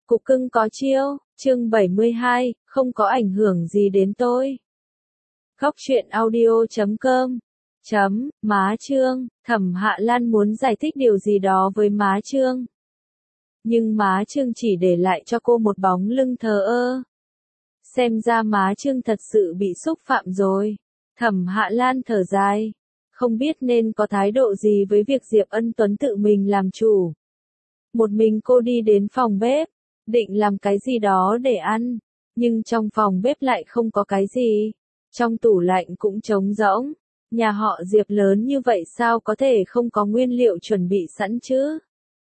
Cục cưng có chiêu, chương 72, không có ảnh hưởng gì đến tôi. Góc truyện audio.com Má Trương, Thẩm Hạ Lan muốn giải thích điều gì đó với má Trương. Nhưng má Trương chỉ để lại cho cô một bóng lưng thờ ơ. Xem ra má Trương thật sự bị xúc phạm rồi. Thẩm Hạ Lan thở dài. Không biết nên có thái độ gì với việc Diệp Ân Tuấn tự mình làm chủ. Một mình cô đi đến phòng bếp, định làm cái gì đó để ăn, nhưng trong phòng bếp lại không có cái gì. Trong tủ lạnh cũng trống rỗng. Nhà họ Diệp lớn như vậy sao có thể không có nguyên liệu chuẩn bị sẵn chứ?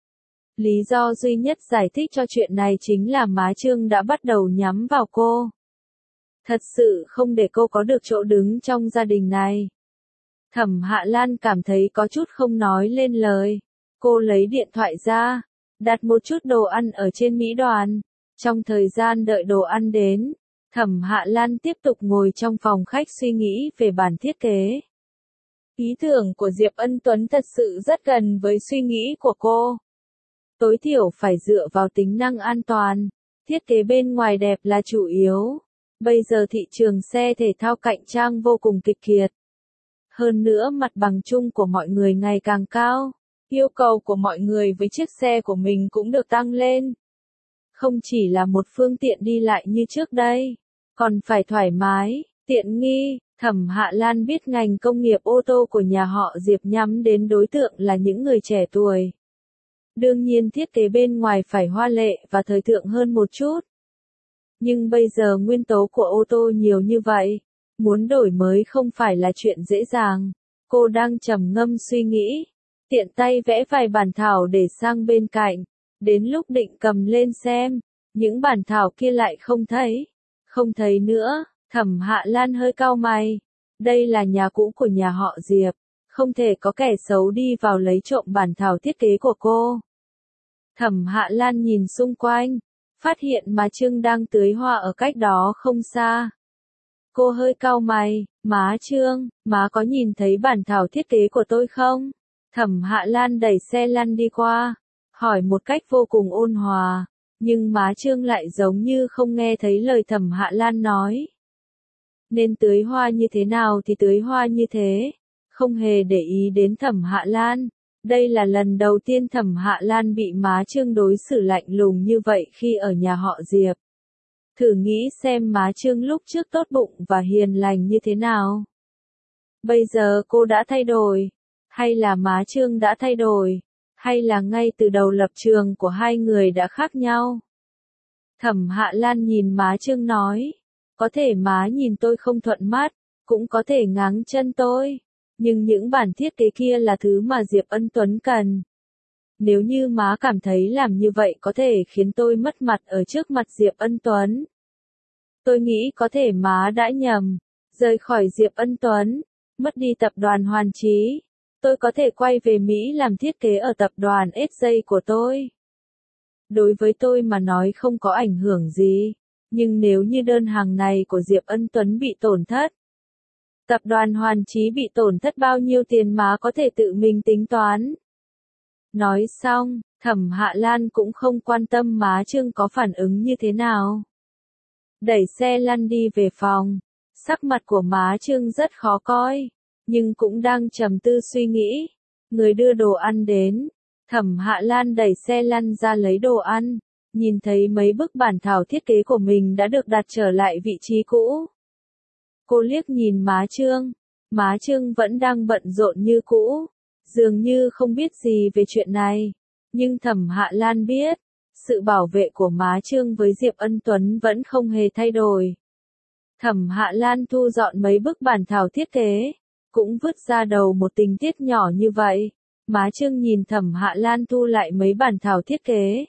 Lý do duy nhất giải thích cho chuyện này chính là má Trương đã bắt đầu nhắm vào cô. Thật sự không để cô có được chỗ đứng trong gia đình này. Thẩm Hạ Lan cảm thấy có chút không nói lên lời. Cô lấy điện thoại ra, đặt một chút đồ ăn ở trên Mỹ đoàn. Trong thời gian đợi đồ ăn đến, Thẩm Hạ Lan tiếp tục ngồi trong phòng khách suy nghĩ về bản thiết kế. Ý tưởng của Diệp Ân Tuấn thật sự rất gần với suy nghĩ của cô. Tối thiểu phải dựa vào tính năng an toàn, thiết kế bên ngoài đẹp là chủ yếu. Bây giờ thị trường xe thể thao cạnh tranh vô cùng kịch liệt. Hơn nữa mặt bằng chung của mọi người ngày càng cao, yêu cầu của mọi người với chiếc xe của mình cũng được tăng lên. Không chỉ là một phương tiện đi lại như trước đây, còn phải thoải mái, tiện nghi. Thẩm Hạ Lan biết ngành công nghiệp ô tô của nhà họ Diệp nhắm đến đối tượng là những người trẻ tuổi. Đương nhiên thiết kế bên ngoài phải hoa lệ và thời thượng hơn một chút. Nhưng bây giờ nguyên tố của ô tô nhiều như vậy, muốn đổi mới không phải là chuyện dễ dàng. Cô đang trầm ngâm suy nghĩ, tiện tay vẽ vài bản thảo để sang bên cạnh. Đến lúc định cầm lên xem, những bản thảo kia lại không thấy. Không thấy nữa, Thẩm Hạ Lan hơi cau mày. Đây là nhà cũ của nhà họ Diệp, không thể có kẻ xấu đi vào lấy trộm bản thảo thiết kế của cô. Thẩm Hạ Lan nhìn xung quanh, phát hiện má Trương đang tưới hoa ở cách đó không xa. Cô hơi cau mày, má Trương, má có nhìn thấy bản thảo thiết kế của tôi không? Thẩm Hạ Lan đẩy xe lăn đi qua, hỏi một cách vô cùng ôn hòa, nhưng má Trương lại giống như không nghe thấy lời Thẩm Hạ Lan nói. Nên tưới hoa như thế nào thì tưới hoa như thế, không hề để ý đến Thẩm Hạ Lan. Đây là lần đầu tiên Thẩm Hạ Lan bị má Trương đối xử lạnh lùng như vậy khi ở nhà họ Diệp. Thử nghĩ xem má Trương lúc trước tốt bụng và hiền lành như thế nào. Bây giờ cô đã thay đổi, hay là má Trương đã thay đổi, hay là ngay từ đầu lập trường của hai người đã khác nhau. Thẩm Hạ Lan nhìn má Trương nói, có thể má nhìn tôi không thuận mắt, cũng có thể ngáng chân tôi. Nhưng những bản thiết kế kia là thứ mà Diệp Ân Tuấn cần. Nếu như má cảm thấy làm như vậy có thể khiến tôi mất mặt ở trước mặt Diệp Ân Tuấn. Tôi nghĩ có thể má đã nhầm, rời khỏi Diệp Ân Tuấn, mất đi tập đoàn Hoàn Chí. Tôi có thể quay về Mỹ làm thiết kế ở tập đoàn SJ của tôi. Đối với tôi mà nói không có ảnh hưởng gì, nhưng nếu như đơn hàng này của Diệp Ân Tuấn bị tổn thất, tập đoàn Hoàn Chí bị tổn thất bao nhiêu tiền má có thể tự mình tính toán. Nói xong, Thẩm Hạ Lan cũng không quan tâm má Trương có phản ứng như thế nào. Đẩy xe lăn đi về phòng, sắc mặt của má Trương rất khó coi, nhưng cũng đang trầm tư suy nghĩ. Người đưa đồ ăn đến, Thẩm Hạ Lan đẩy xe lăn ra lấy đồ ăn, nhìn thấy mấy bức bản thảo thiết kế của mình đã được đặt trở lại vị trí cũ. Cô liếc nhìn má Trương vẫn đang bận rộn như cũ, dường như không biết gì về chuyện này, nhưng Thẩm Hạ Lan biết, sự bảo vệ của má Trương với Diệp Ân Tuấn vẫn không hề thay đổi. Thẩm Hạ Lan thu dọn mấy bức bản thảo thiết kế, cũng vứt ra đầu một tình tiết nhỏ như vậy. Má Trương nhìn Thẩm Hạ Lan thu lại mấy bản thảo thiết kế,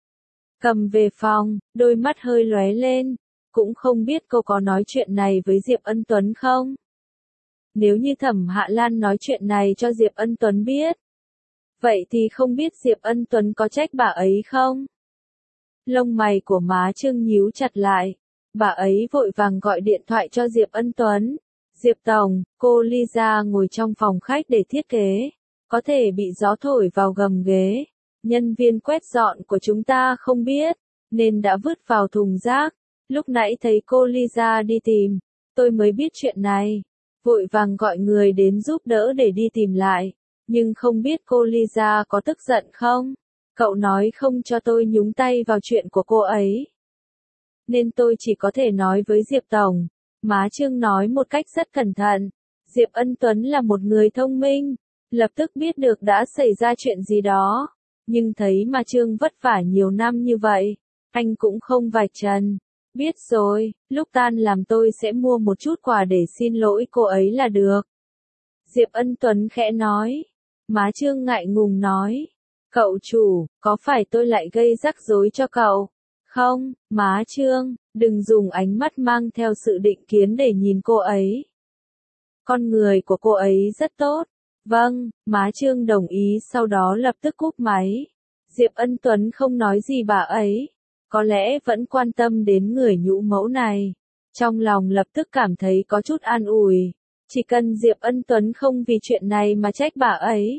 cầm về phòng, đôi mắt hơi lóe lên. Cũng không biết cô có nói chuyện này với Diệp Ân Tuấn không? Nếu như Thẩm Hạ Lan nói chuyện này cho Diệp Ân Tuấn biết, vậy thì không biết Diệp Ân Tuấn có trách bà ấy không? Lông mày của má Trương nhíu chặt lại, bà ấy vội vàng gọi điện thoại cho Diệp Ân Tuấn. Diệp Tổng, cô Lisa ngồi trong phòng khách để thiết kế, có thể bị gió thổi vào gầm ghế. Nhân viên quét dọn của chúng ta không biết, nên đã vứt vào thùng rác. Lúc nãy thấy cô Lisa đi tìm, tôi mới biết chuyện này. Vội vàng gọi người đến giúp đỡ để đi tìm lại. Nhưng không biết cô Lisa có tức giận không? Cậu nói không cho tôi nhúng tay vào chuyện của cô ấy. Nên tôi chỉ có thể nói với Diệp Tổng. Má Trương nói một cách rất cẩn thận. Diệp Ân Tuấn là một người thông minh, lập tức biết được đã xảy ra chuyện gì đó. Nhưng thấy mà Trương vất vả nhiều năm như vậy, anh cũng không vạch trần. Biết rồi, lúc tan làm tôi sẽ mua một chút quà để xin lỗi cô ấy là được. Diệp Ân Tuấn khẽ nói. Má Trương ngại ngùng nói. Cậu chủ, có phải tôi lại gây rắc rối cho cậu? Không, má Trương, đừng dùng ánh mắt mang theo sự định kiến để nhìn cô ấy. Con người của cô ấy rất tốt. Vâng, má Trương đồng ý sau đó lập tức cúp máy. Diệp Ân Tuấn không nói gì bà ấy. Có lẽ vẫn quan tâm đến người nhũ mẫu này. Trong lòng lập tức cảm thấy có chút an ủi. Chỉ cần Diệp Ân Tuấn không vì chuyện này mà trách bà ấy.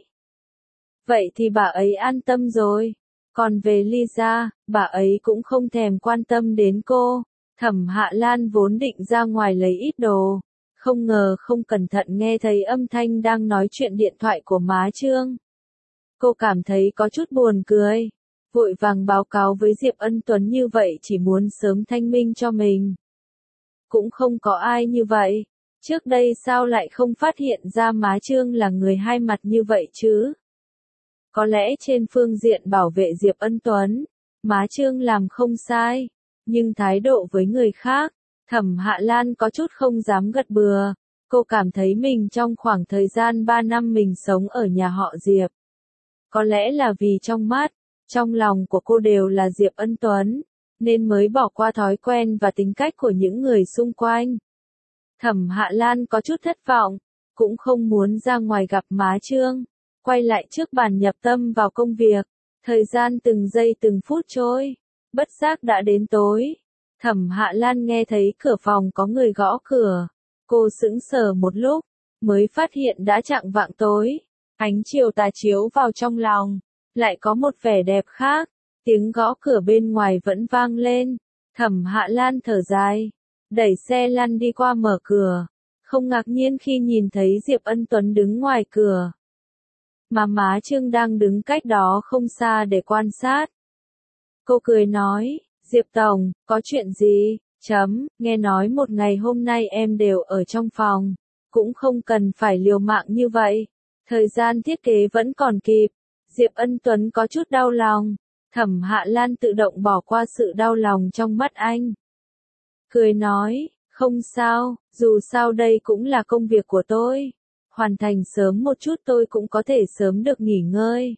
Vậy thì bà ấy an tâm rồi. Còn về Lisa, bà ấy cũng không thèm quan tâm đến cô. Thẩm Hạ Lan vốn định ra ngoài lấy ít đồ. Không ngờ không cẩn thận nghe thấy âm thanh đang nói chuyện điện thoại của má Trương. Cô cảm thấy có chút buồn cười. Vội vàng báo cáo với Diệp Ân Tuấn như vậy chỉ muốn sớm thanh minh cho mình. Cũng không có ai như vậy. Trước đây sao lại không phát hiện ra má Trương là người hai mặt như vậy chứ? Có lẽ trên phương diện bảo vệ Diệp Ân Tuấn, má Trương làm không sai. Nhưng thái độ với người khác, Thẩm Hạ Lan có chút không dám gật bừa. Cô cảm thấy mình trong khoảng thời gian 3 năm mình sống ở nhà họ Diệp. Có lẽ là vì trong mắt, trong lòng của cô đều là Diệp Ân Tuấn, nên mới bỏ qua thói quen và tính cách của những người xung quanh. Thẩm Hạ Lan có chút thất vọng, cũng không muốn ra ngoài gặp má Trương. Quay lại trước bàn nhập tâm vào công việc. Thời gian từng giây từng phút trôi. Bất giác đã đến tối. Thẩm Hạ Lan nghe thấy cửa phòng có người gõ cửa. Cô sững sờ một lúc, mới phát hiện đã chạng vạng tối. Ánh chiều tà chiếu vào trong lòng, lại có một vẻ đẹp khác. Tiếng gõ cửa bên ngoài vẫn vang lên. Thẩm Hạ Lan thở dài, đẩy xe lăn đi qua mở cửa. Không ngạc nhiên khi nhìn thấy Diệp Ân Tuấn đứng ngoài cửa. Mà má Trương đang đứng cách đó không xa để quan sát. Cô cười nói, Diệp Tổng, có chuyện gì? Nghe nói một ngày hôm nay em đều ở trong phòng. Cũng không cần phải liều mạng như vậy. Thời gian thiết kế vẫn còn kịp. Diệp Ân Tuấn có chút đau lòng. Thẩm Hạ Lan tự động bỏ qua sự đau lòng trong mắt anh. Cười nói, không sao, dù sao đây cũng là công việc của tôi. Hoàn thành sớm một chút tôi cũng có thể sớm được nghỉ ngơi.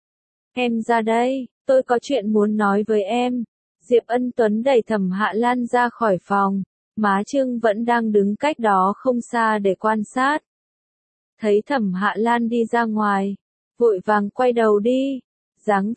Em ra đây, tôi có chuyện muốn nói với em. Diệp Ân Tuấn đẩy Thẩm Hạ Lan ra khỏi phòng. Má Trương vẫn đang đứng cách đó không xa để quan sát. Thấy Thẩm Hạ Lan đi ra ngoài, vội vàng quay đầu đi. Dáng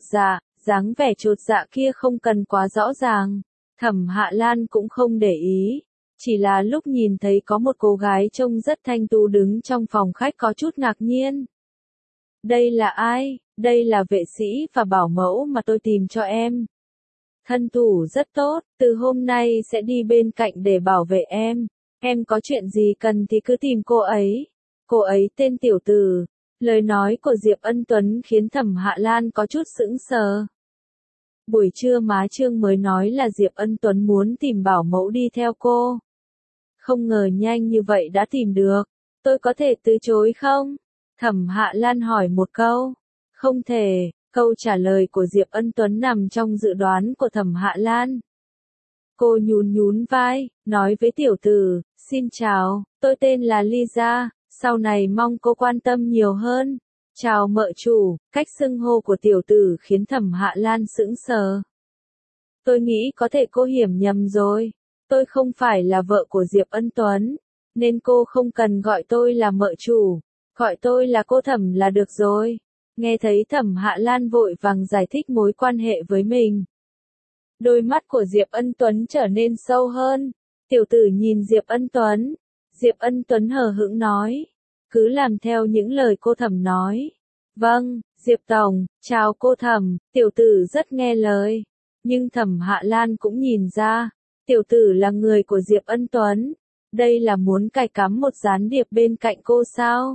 vẻ chột dạ kia không cần quá rõ ràng. Thẩm Hạ Lan cũng không để ý. Chỉ là lúc nhìn thấy có một cô gái trông rất thanh tú đứng trong phòng khách có chút ngạc nhiên. Đây là ai? Đây là vệ sĩ và bảo mẫu mà tôi tìm cho em. Thân thủ rất tốt, từ hôm nay sẽ đi bên cạnh để bảo vệ em. Em có chuyện gì cần thì cứ tìm cô ấy. Cô ấy tên Tiểu Tử. Lời nói của Diệp Ân Tuấn khiến Thẩm Hạ Lan có chút sững sờ. Buổi trưa má Trương mới nói là Diệp Ân Tuấn muốn tìm bảo mẫu đi theo cô. Không ngờ nhanh như vậy đã tìm được. Tôi có thể từ chối không? Thẩm Hạ Lan hỏi một câu. Không thể. Câu trả lời của Diệp Ân Tuấn nằm trong dự đoán của Thẩm Hạ Lan. Cô nhún vai, nói với Tiểu Tử, xin chào, tôi tên là Lisa, sau này mong cô quan tâm nhiều hơn. Chào mợ chủ, cách xưng hô của Tiểu Tử khiến Thẩm Hạ Lan sững sờ. Tôi nghĩ có thể cô hiểu nhầm rồi. Tôi không phải là vợ của Diệp Ân Tuấn, nên cô không cần gọi tôi là mợ chủ, gọi tôi là cô Thẩm là được rồi. Nghe thấy Thẩm Hạ Lan vội vàng giải thích mối quan hệ với mình. Đôi mắt của Diệp Ân Tuấn trở nên sâu hơn. Tiểu Tử nhìn Diệp Ân Tuấn. Diệp Ân Tuấn hờ hững nói. Cứ làm theo những lời cô Thẩm nói. Vâng, Diệp Tổng, chào cô Thẩm. Tiểu Tử rất nghe lời. Nhưng Thẩm Hạ Lan cũng nhìn ra, tiểu tử là người của Diệp Ân Tuấn. Đây là muốn cài cắm một gián điệp bên cạnh cô sao?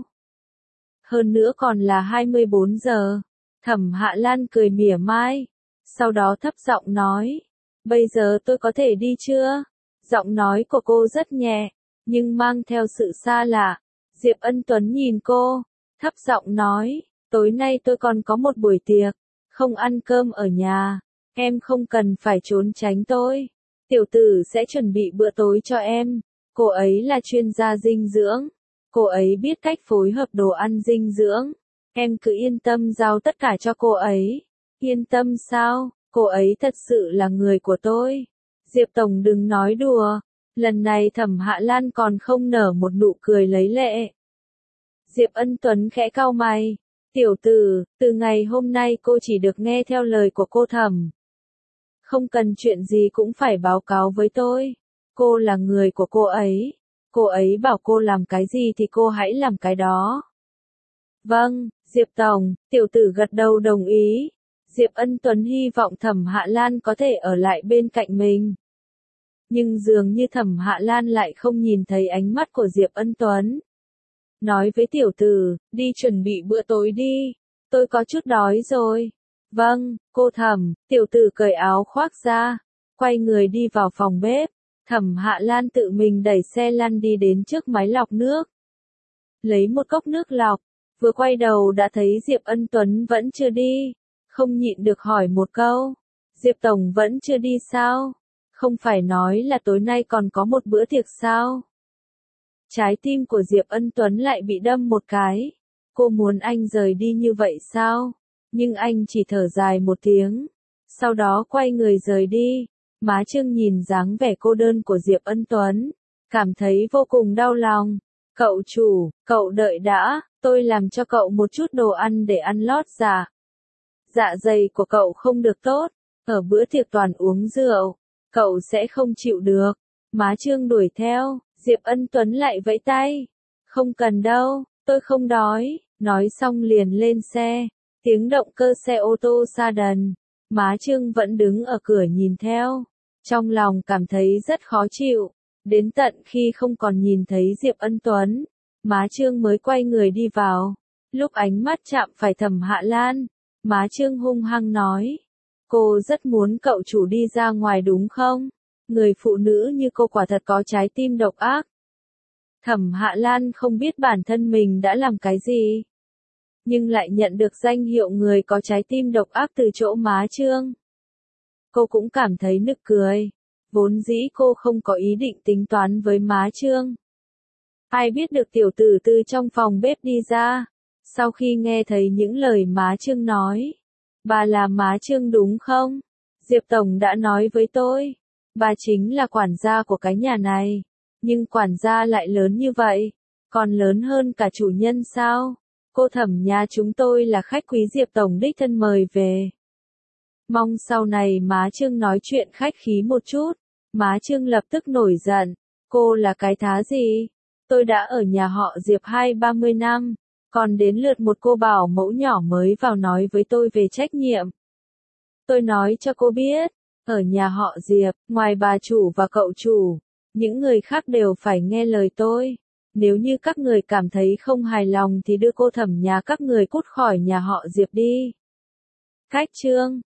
Hơn nữa còn là 24 giờ. Thẩm Hạ Lan cười mỉa mai. Sau đó thấp giọng nói. Bây giờ tôi có thể đi chưa? Giọng nói của cô rất nhẹ, nhưng mang theo sự xa lạ. Diệp Ân Tuấn nhìn cô, thấp giọng nói. Tối nay tôi còn có một buổi tiệc, không ăn cơm ở nhà. Em không cần phải trốn tránh tôi. Tiểu tử sẽ chuẩn bị bữa tối cho em. Cô ấy là chuyên gia dinh dưỡng. Cô ấy biết cách phối hợp đồ ăn dinh dưỡng. Em cứ yên tâm giao tất cả cho cô ấy. Yên tâm sao? Cô ấy thật sự là người của tôi. Diệp Tổng đừng nói đùa. Lần này Thẩm Hạ Lan còn không nở một nụ cười lấy lệ. Diệp Ân Tuấn khẽ cau mày. Tiểu tử, từ ngày hôm nay cô chỉ được nghe theo lời của cô Thẩm. Không cần chuyện gì cũng phải báo cáo với tôi. Cô là người của cô ấy. Cô ấy bảo cô làm cái gì thì cô hãy làm cái đó. Vâng, Diệp Tổng, tiểu tử gật đầu đồng ý. Diệp Ân Tuấn hy vọng Thẩm Hạ Lan có thể ở lại bên cạnh mình. Nhưng dường như Thẩm Hạ Lan lại không nhìn thấy ánh mắt của Diệp Ân Tuấn. Nói với tiểu tử, đi chuẩn bị bữa tối đi. Tôi có chút đói rồi. Vâng, cô Thẩm, tiểu tử cởi áo khoác ra. Quay người đi vào phòng bếp. Thẩm Hạ Lan tự mình đẩy xe lăn đi đến trước máy lọc nước. Lấy một cốc nước lọc. Vừa quay đầu đã thấy Diệp Ân Tuấn vẫn chưa đi. Không nhịn được hỏi một câu. Diệp Tổng vẫn chưa đi sao? Không phải nói là tối nay còn có một bữa tiệc sao? Trái tim của Diệp Ân Tuấn lại bị đâm một cái. Cô muốn anh rời đi như vậy sao? Nhưng anh chỉ thở dài một tiếng. Sau đó quay người rời đi. Má Trương nhìn dáng vẻ cô đơn của Diệp Ân Tuấn. Cảm thấy vô cùng đau lòng. Cậu chủ, cậu đợi đã, tôi làm cho cậu một chút đồ ăn để ăn lót dạ. Dạ dày của cậu không được tốt. Ở bữa tiệc toàn uống rượu. Cậu sẽ không chịu được. Má Trương đuổi theo. Diệp Ân Tuấn lại vẫy tay. Không cần đâu, tôi không đói. Nói xong liền lên xe. Tiếng động cơ xe ô tô xa dần. Má Trương vẫn đứng ở cửa nhìn theo. Trong lòng cảm thấy rất khó chịu. Đến tận khi không còn nhìn thấy Diệp Ân Tuấn. Má Trương mới quay người đi vào. Lúc ánh mắt chạm phải Thẩm Hạ Lan. Má Trương hung hăng nói. Cô rất muốn cậu chủ đi ra ngoài đúng không? Người phụ nữ như cô quả thật có trái tim độc ác. Thẩm Hạ Lan không biết bản thân mình đã làm cái gì. Nhưng lại nhận được danh hiệu người có trái tim độc ác từ chỗ má Trương. Cô cũng cảm thấy nực cười. Vốn dĩ cô không có ý định tính toán với má Trương. Ai biết được tiểu tử từ trong phòng bếp đi ra. Sau khi nghe thấy những lời má Trương nói. Bà là má Trương đúng không? Diệp Tổng đã nói với tôi. Bà chính là quản gia của cái nhà này. Nhưng quản gia lại lớn như vậy. Còn lớn hơn cả chủ nhân sao? Cô Thẩm nhà chúng tôi là khách quý Diệp Tổng đích thân mời về. Mong sau này má Trương nói chuyện khách khí một chút. Má Trương lập tức nổi giận. Cô là cái thá gì? Tôi đã ở nhà họ Diệp 20-30 năm. Còn đến lượt một cô bảo mẫu nhỏ mới vào nói với tôi về trách nhiệm. Tôi nói cho cô biết. Ở nhà họ Diệp, ngoài bà chủ và cậu chủ, những người khác đều phải nghe lời tôi. Nếu như các người cảm thấy không hài lòng thì đưa cô Thẩm nhà các người cút khỏi nhà họ Diệp đi. Cách Trương.